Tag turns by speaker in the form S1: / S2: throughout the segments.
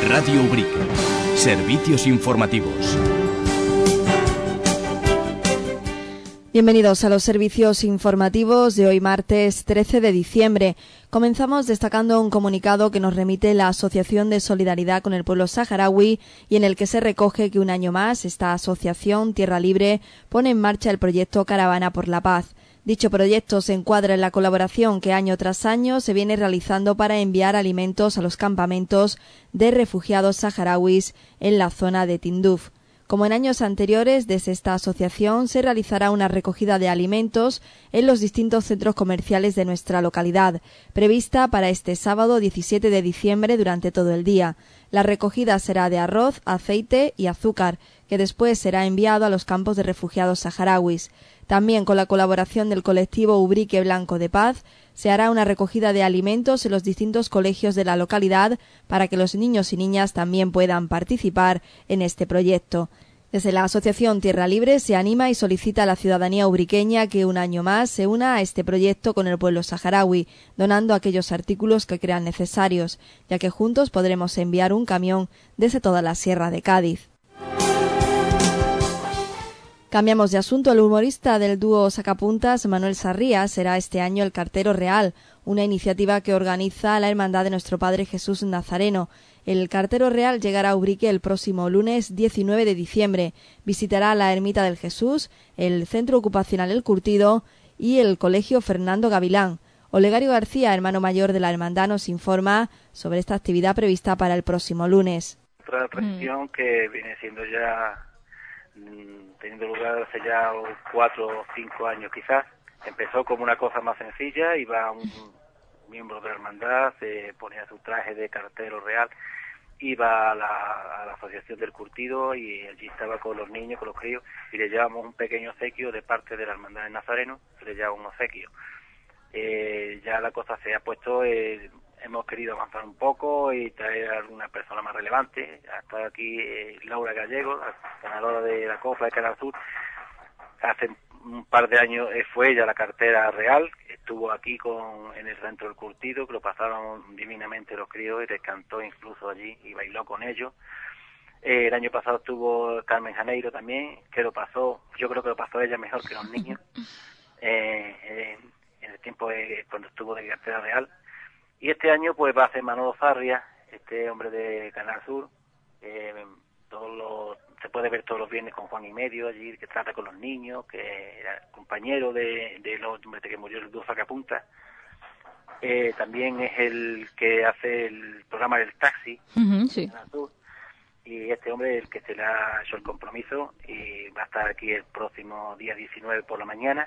S1: Radio Ubrique. Servicios informativos.
S2: Bienvenidos a los servicios informativos de hoy martes 13 de diciembre. Comenzamos destacando un comunicado que nos remite la Asociación de Solidaridad con el Pueblo Saharaui y en el que se recoge que un año más esta asociación Tierra Libre pone en marcha el proyecto Caravana por la Paz. Dicho proyecto se encuadra en la colaboración que año tras año se viene realizando para enviar alimentos a los campamentos de refugiados saharauis en la zona de Tinduf. Como en años anteriores, desde esta asociación se realizará una recogida de alimentos en los distintos centros comerciales de nuestra localidad, prevista para este sábado 17 de diciembre durante todo el día. La recogida será de arroz, aceite y azúcar, que después será enviado a los campos de refugiados saharauis. También con la colaboración del colectivo Ubrique Blanco de Paz, se hará una recogida de alimentos en los distintos colegios de la localidad para que los niños y niñas también puedan participar en este proyecto. Desde la Asociación Tierra Libre se anima y solicita a la ciudadanía ubriqueña que un año más se una a este proyecto con el pueblo saharaui, donando aquellos artículos que crean necesarios, ya que juntos podremos enviar un camión desde toda la Sierra de Cádiz. Cambiamos de asunto. El humorista del dúo Sacapuntas, Manuel Sarria, será este año el cartero real, una iniciativa que organiza la Hermandad de Nuestro Padre Jesús Nazareno. El cartero real llegará a Ubrique el próximo lunes 19 de diciembre. Visitará la Ermita del Jesús, el Centro Ocupacional El Curtido y el Colegio Fernando Gavilán. Olegario García, hermano mayor de la hermandad, nos informa sobre esta actividad prevista para el próximo lunes.
S3: Otra tradición que viene siendo ya teniendo lugar hace ya 4 o 5 años quizás. Empezó como una cosa más sencilla, iba un miembro de la hermandad, se ponía su traje de cartero real, iba a la asociación del Curtido y allí estaba con los niños, con los críos, y le llevamos un pequeño obsequio de parte de la hermandad de Nazareno, se le lleva un obsequio. Ya la cosa se ha puesto, hemos querido avanzar un poco y traer a alguna persona más relevante. Hasta aquí Laura Gallego, ganadora de la Copa de Canal Sur. Hace un par de años fue ella la cartera real, estuvo aquí en el centro del Curtido, que lo pasaron divinamente los críos y les cantó incluso allí y bailó con ellos. El año pasado estuvo Carmen Janeiro también, que lo pasó, yo creo que lo pasó ella mejor que los niños, en el tiempo cuando estuvo de cartera real. Y este año pues va a ser Manolo Sarria, este hombre de Canal Sur, se puede ver todos los viernes con Juan y Medio allí, que trata con los niños, que era compañero de los que murió el dúo Sacapuntas. También es el que hace el programa del taxi,
S4: sí.
S3: Canal Sur, y este hombre es el que se le ha hecho el compromiso y va a estar aquí el próximo día 19 por la mañana,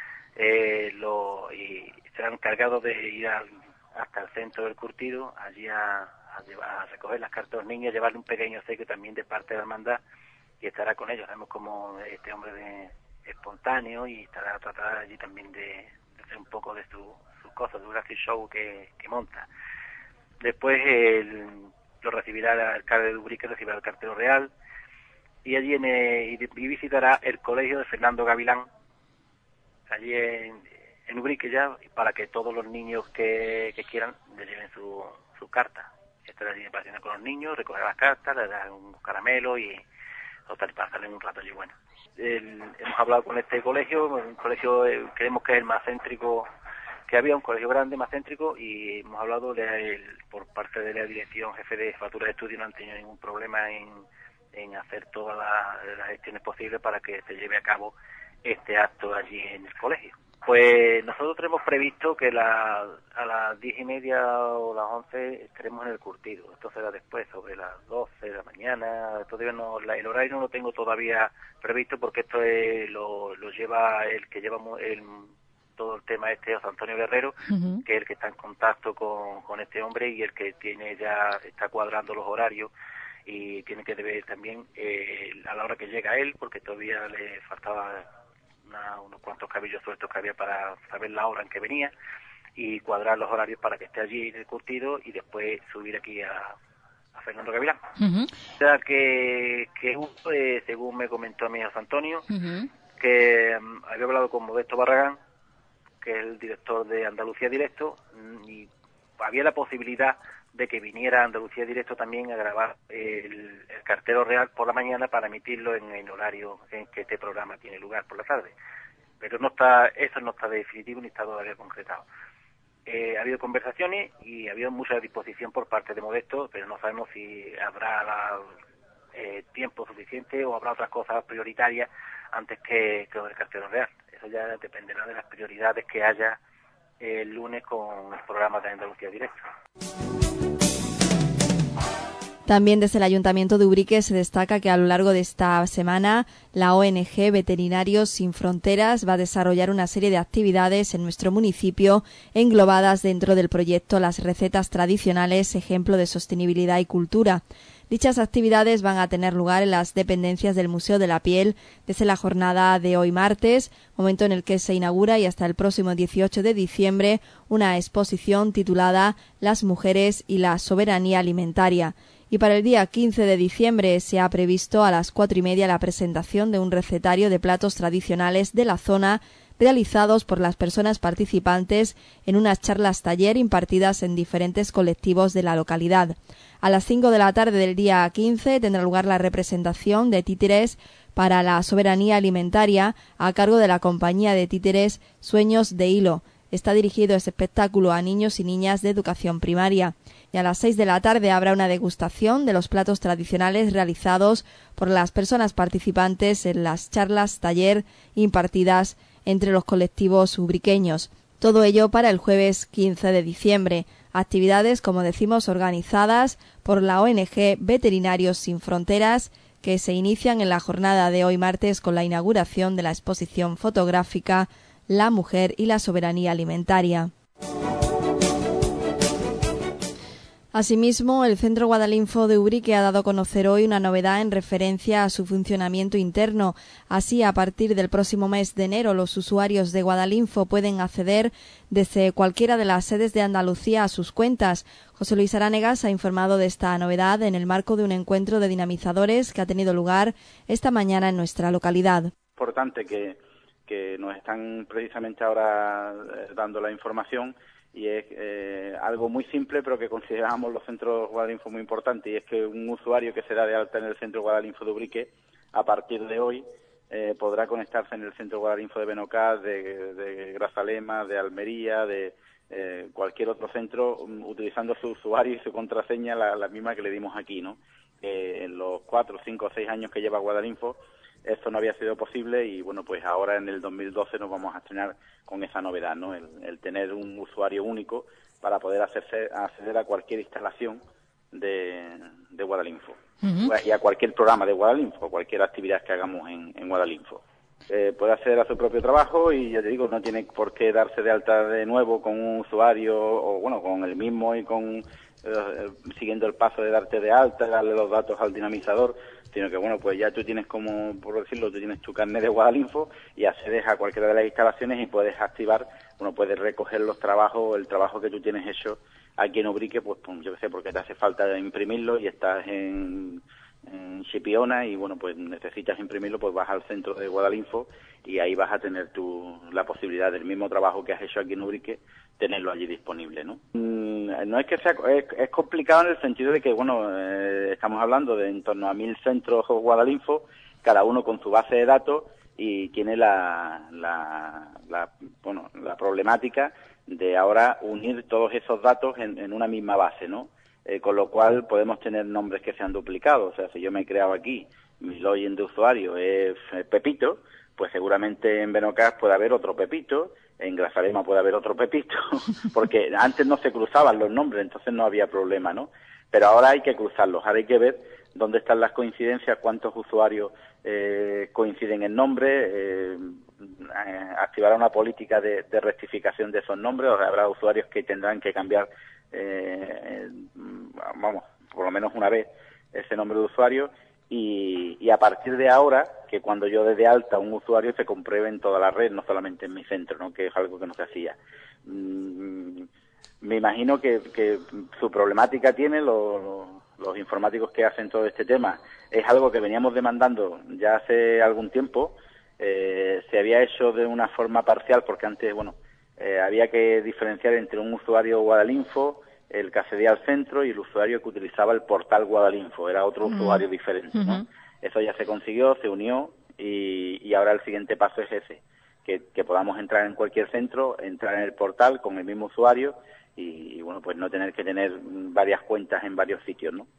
S3: y será encargado de ir hasta el centro del Curtido, allí a recoger las cartas de los niños, llevarle un pequeño obsequio también de parte de la hermandad, y estará con ellos. Vemos como este hombre de espontáneo y estará a tratar allí también de hacer un poco de sus cosas, de un gratis show que monta. Después lo recibirá el alcalde de Ubrique, recibirá el cartero real, y allí y visitará el colegio de Fernando Gavilán, allí en Ubrique ya, para que todos los niños que quieran le lleven su carta. Estará allí paseando con los niños, recoger las cartas, le darán un caramelo y pasarle un rato allí bueno. Hemos hablado con este colegio, un colegio creemos que es el más céntrico que había, un colegio grande, más céntrico, y hemos hablado por parte de la dirección, jefe de jefatura de estudio, no han tenido ningún problema en hacer todas las gestiones posibles para que se lleve a cabo este acto allí en el colegio. Pues nosotros tenemos previsto que a las 10:30 o las 11 estaremos en el Curtido. Esto será después, sobre las 12 de la mañana. Todavía el horario no lo tengo todavía previsto porque esto lo lleva el que lleva todo el tema José Antonio Guerrero, que es el que está en contacto con este hombre y el que está cuadrando los horarios y tiene que ver también a la hora que llega él, porque todavía le faltaba unos cuantos cabellos sueltos que había para saber la hora en que venía y cuadrar los horarios para que esté allí en el Curtido y después subir aquí a Fernando Gavilán. O sea que según me comentó a mí José Antonio, que había hablado con Modesto Barragán, que es el director de Andalucía Directo, y había la posibilidad de que viniera a Andalucía Directo también a grabar el cartero real por la mañana para emitirlo en el horario en que este programa tiene lugar por la tarde. Pero eso no está definitivo ni está todavía concretado. Ha habido conversaciones y ha habido mucha disposición por parte de Modesto, pero no sabemos si habrá tiempo suficiente o habrá otras cosas prioritarias antes que lo del cartero real. Eso ya dependerá de las prioridades que haya el lunes con el programa de Andalucía Directo.
S2: También desde el Ayuntamiento de Ubrique se destaca que a lo largo de esta semana la ONG Veterinarios Sin Fronteras va a desarrollar una serie de actividades en nuestro municipio englobadas dentro del proyecto Las Recetas Tradicionales, ejemplo de sostenibilidad y cultura. Dichas actividades van a tener lugar en las dependencias del Museo de la Piel desde la jornada de hoy martes, momento en el que se inaugura y hasta el próximo 18 de diciembre una exposición titulada Las mujeres y la soberanía alimentaria. Y para el día 15 de diciembre se ha previsto a las 4:30 la presentación de un recetario de platos tradicionales de la zona realizados por las personas participantes en unas charlas taller impartidas en diferentes colectivos de la localidad. A las 5 de la tarde del día 15 tendrá lugar la representación de títeres para la soberanía alimentaria a cargo de la compañía de títeres Sueños de Hilo. Está dirigido este espectáculo a niños y niñas de educación primaria. Y a las 6 de la tarde habrá una degustación de los platos tradicionales realizados por las personas participantes en las charlas taller impartidas entre los colectivos ubriqueños. Todo ello para el jueves 15 de diciembre. Actividades, como decimos, organizadas por la ONG Veterinarios Sin Fronteras, que se inician en la jornada de hoy martes con la inauguración de la exposición fotográfica La mujer y la soberanía alimentaria. Asimismo, el Centro Guadalinfo de Ubrique ha dado a conocer hoy una novedad en referencia a su funcionamiento interno. Así, a partir del próximo mes de enero, los usuarios de Guadalinfo pueden acceder desde cualquiera de las sedes de Andalucía a sus cuentas. José Luis Aránegas ha informado de esta novedad en el marco de un encuentro de dinamizadores que ha tenido lugar esta mañana en nuestra localidad.
S4: Importante que nos están precisamente ahora dando la información, y es algo muy simple, pero que consideramos los centros Guadalinfo muy importante, y es que un usuario que se da de alta en el centro Guadalinfo de Ubrique, a partir de hoy, podrá conectarse en el centro Guadalinfo de Benocaz, de Grazalema, de Almería, de cualquier otro centro, utilizando su usuario y su contraseña, la misma que le dimos aquí, ¿no? En los 4, 5 o 6 años que lleva Guadalinfo, esto no había sido posible, y bueno, pues ahora en el 2012 nos vamos a estrenar con esa novedad, ¿no? El tener un usuario único para poder acceder a cualquier instalación de Guadalinfo. Uh-huh. Y a cualquier programa de Guadalinfo, cualquier actividad que hagamos en Guadalinfo. Puede acceder a su propio trabajo y, ya te digo, no tiene por qué darse de alta de nuevo con un usuario, o bueno, con el mismo y con siguiendo el paso de darte de alta, darle los datos al dinamizador, sino que, bueno, pues ya tú tienes, como por decirlo, tú tienes tu carnet de Guadalinfo y accedes a cualquiera de las instalaciones y puedes activar, bueno, puedes recoger los trabajos, el trabajo que tú tienes hecho aquí en Ubrique, pues yo qué sé, porque te hace falta imprimirlo y estás en Chipiona y, bueno, pues necesitas imprimirlo, pues vas al centro de Guadalinfo y ahí vas a tener la posibilidad del mismo trabajo que has hecho aquí en Ubrique, tenerlo allí disponible, ¿no? No es que sea, es complicado en el sentido de que, bueno, estamos hablando de en torno a 1000 centros Guadalinfo, cada uno con su base de datos, y tiene la problemática de ahora unir todos esos datos en una misma base, ¿no? Con lo cual podemos tener nombres que sean duplicados. O sea, si yo me he creado aquí, mi login de usuario es Pepito, pues seguramente en Benocaz puede haber otro Pepito, en Grazalema puede haber otro Pepito, porque antes no se cruzaban los nombres, entonces no había problema, ¿no? Pero ahora hay que cruzarlos, ahora hay que ver dónde están las coincidencias, cuántos usuarios coinciden en nombre, activar una política de rectificación de esos nombres, o sea, habrá usuarios que tendrán que cambiar, por lo menos una vez ese nombre de usuario, y a partir de ahora, que cuando yo dé de alta a un usuario se compruebe en toda la red, no solamente en mi centro, ¿no? Que es algo que no se hacía. Me imagino que su problemática tiene los informáticos que hacen todo este tema. Es algo que veníamos demandando ya hace algún tiempo. Se había hecho de una forma parcial porque antes, bueno, había que diferenciar entre un usuario Guadalinfo, el que accedía al centro y el usuario que utilizaba el portal Guadalinfo, era otro usuario diferente, ¿no? Eso ya se consiguió, se unió y ahora el siguiente paso es ese, que podamos entrar en cualquier centro, entrar en el portal con el mismo usuario y bueno, pues no tener que tener varias cuentas en varios sitios, ¿no?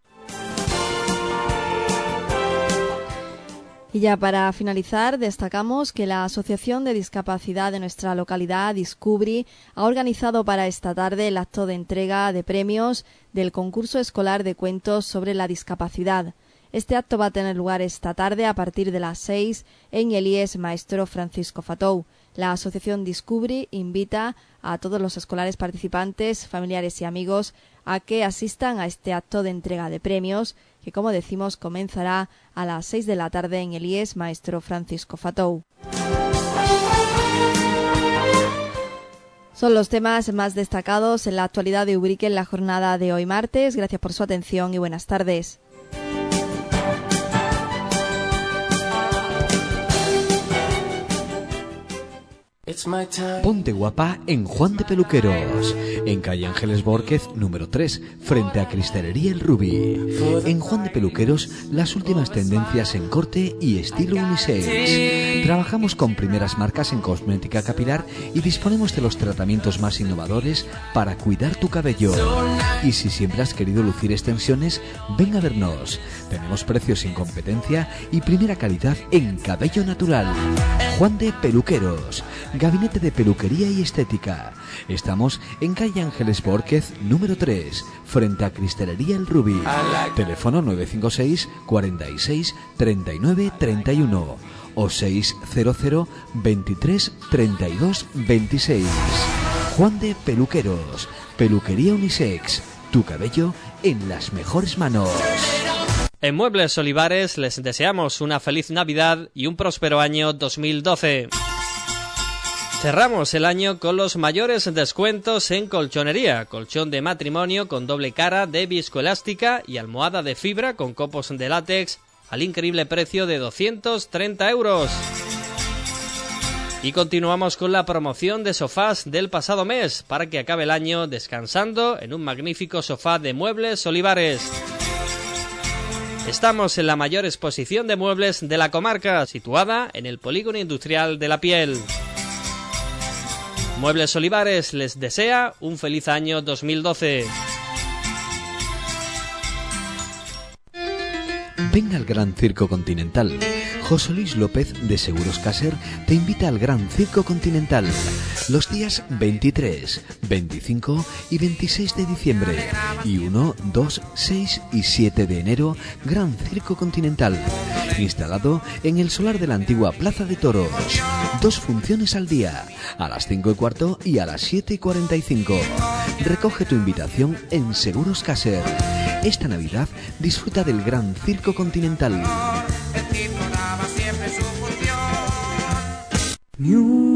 S2: Y ya para finalizar, destacamos que la Asociación de Discapacidad de nuestra localidad, Discubri, ha organizado para esta tarde el acto de entrega de premios del concurso escolar de cuentos sobre la discapacidad. Este acto va a tener lugar esta tarde a partir de las 6 en el IES Maestro Francisco Fatou. La Asociación Discubri invita a todos los escolares participantes, familiares y amigos a que asistan a este acto de entrega de premios que, como decimos, comenzará a las 6 de la tarde en el IES Maestro Francisco Fatou. Son los temas más destacados en la actualidad de Ubrique en la jornada de hoy martes. Gracias por su atención y buenas tardes.
S1: Ponte guapa en Juan de Peluqueros, en calle Ángeles Bórquez, número 3, frente a Cristalería El Rubí. En Juan de Peluqueros, las últimas tendencias en corte y estilo unisex. Trabajamos con primeras marcas en cosmética capilar y disponemos de los tratamientos más innovadores para cuidar tu cabello. Y si siempre has querido lucir extensiones, ven a vernos. Tenemos precios sin competencia y primera calidad en cabello natural. Juan de Peluqueros, gabinete de peluquería y estética. Estamos en calle Ángeles Bórquez, número 3, frente a Cristalería El Rubí. Teléfono 956 46 39 31 o 600 23 32 26. Juan de Peluqueros, peluquería unisex. Tu cabello en las mejores manos.
S5: En Muebles Olivares les deseamos una feliz Navidad y un próspero año 2012. Cerramos el año con los mayores descuentos en colchonería, colchón de matrimonio con doble cara de viscoelástica y almohada de fibra con copos de látex al increíble precio de 230 €. Y continuamos con la promoción de sofás del pasado mes para que acabe el año descansando en un magnífico sofá de Muebles Olivares. Estamos en la mayor exposición de muebles de la comarca, situada en el Polígono Industrial de La Piel. Muebles Olivares les desea un feliz año 2012.
S1: Ven al Gran Circo Continental. José Luis López de Seguros Caser te invita al Gran Circo Continental los días 23, 25 y 26 de diciembre y 1, 2, 6 y 7 de enero. Gran Circo Continental, instalado en el solar de la antigua Plaza de Toros. 2 funciones al día, a las 5:15 y a las 7:45. Recoge tu invitación en Seguros Caser. Esta Navidad disfruta del Gran Circo Continental.
S6: New